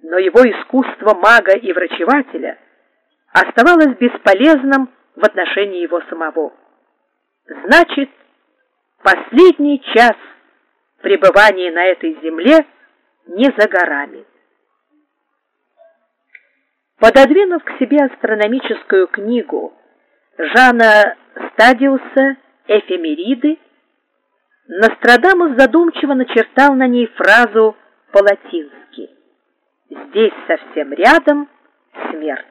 но его искусство мага и врачевателя оставалось бесполезным в отношении его самого. Значит, последний час пребывания на этой земле не за горами. Пододвинув к себе астрономическую книгу Жана Стадиуса «Эфемериды», Нострадамус задумчиво начертал на ней фразу по-латински: «Здесь совсем рядом смерть».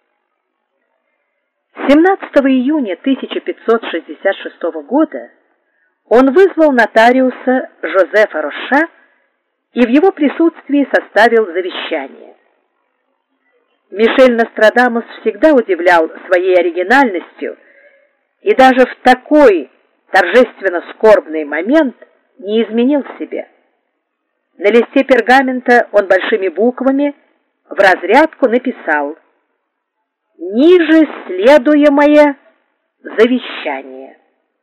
17 июня 1566 года он вызвал нотариуса Жозефа Роша и в его присутствии составил завещание. Мишель Нострадамус всегда удивлял своей оригинальностью и даже в такой торжественно скорбный момент не изменил себе. На листе пергамента он большими буквами в разрядку написал: «Ниже следуемое завещание».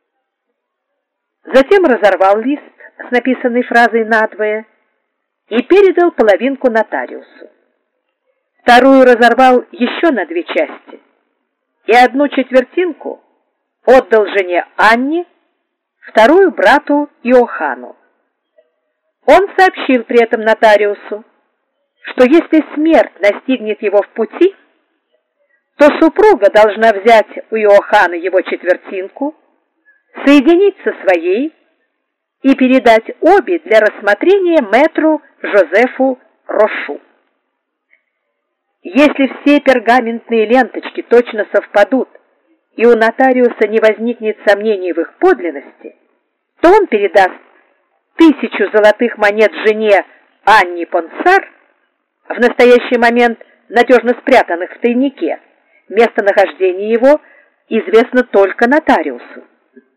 Затем разорвал лист с написанной фразой надвое и передал половинку нотариусу. Вторую разорвал еще на 2 части и 1/4 отдал жене Анне, вторую брату Иохану. Он сообщил при этом нотариусу, что если смерть настигнет его в пути, то супруга должна взять у Иохана его 1/4, соединить со своей и передать обе для рассмотрения мэтру Жозефу Рошу. Если все пергаментные ленточки точно совпадут и у нотариуса не возникнет сомнений в их подлинности, то он передаст 1000 золотых монет жене Анне Понсар, в настоящий момент надежно спрятанных в тайнике. Местонахождение его известно только нотариусу.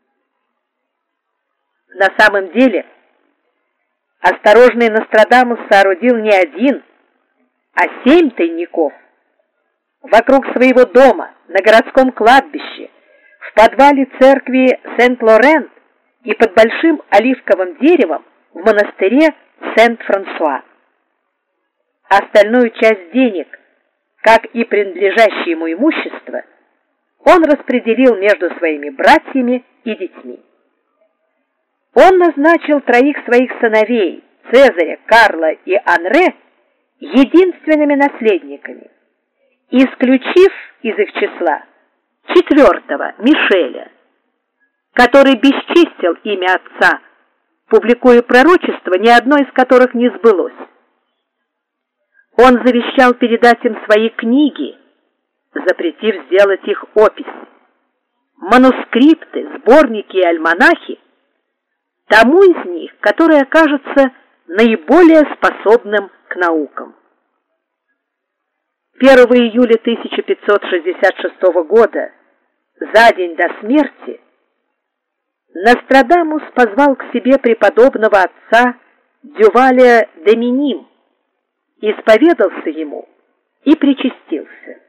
На самом деле, осторожный Нострадамус соорудил не 1, а 7 тайников. Вокруг своего дома, на городском кладбище, в подвале церкви Сент-Лорен и под большим оливковым деревом в монастыре Сент-Франсуа. Остальную часть денег, как и принадлежащее ему имущество, он распределил между своими братьями и детьми. Он назначил 3 своих сыновей, Цезаря, Карла и Анре, единственными наследниками, исключив из их числа 4-го, Мишеля, который бесчестил имя отца, публикуя пророчества, ни одно из которых не сбылось. Он завещал передать им свои книги, запретив сделать их опись, манускрипты, сборники и альманахи тому из них, который окажется наиболее способным к наукам. 1 июля 1566 года, за день до смерти, Нострадамус позвал к себе преподобного отца Дюваля де Миним, исповедался ему и причастился.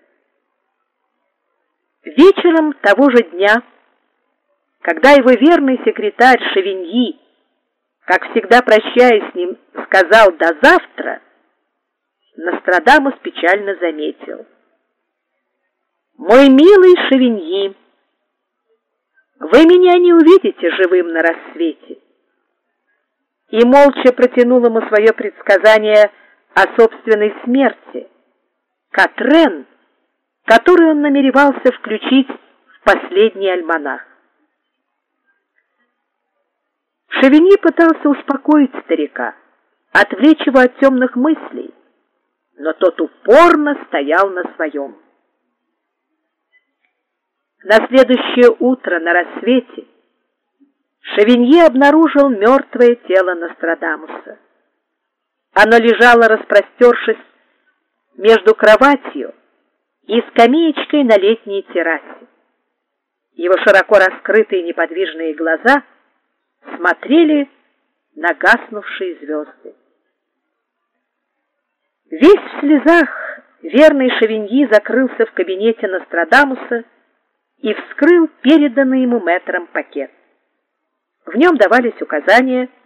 Вечером того же дня, когда его верный секретарь Шевиньи, как всегда прощаясь с ним, сказал «до завтра», Нострадамус печально заметил: «Мой милый Шевиньи, вы меня не увидите живым на рассвете». И молча протянул ему свое предсказание о собственной смерти, Катрен, которую он намеревался включить в последний альманах. Шевиньи пытался успокоить старика, отвлечь его от темных мыслей, но тот упорно стоял на своем. На следующее утро на рассвете Шевиньи обнаружил мертвое тело Нострадамуса. Оно лежало, распростершись между кроватью и скамеечкой на летней террасе. Его широко раскрытые неподвижные глаза смотрели на гаснувшие звезды. Весь в слезах верный Шевиньи закрылся в кабинете Нострадамуса и вскрыл переданный ему мэтром пакет. В нем давались указания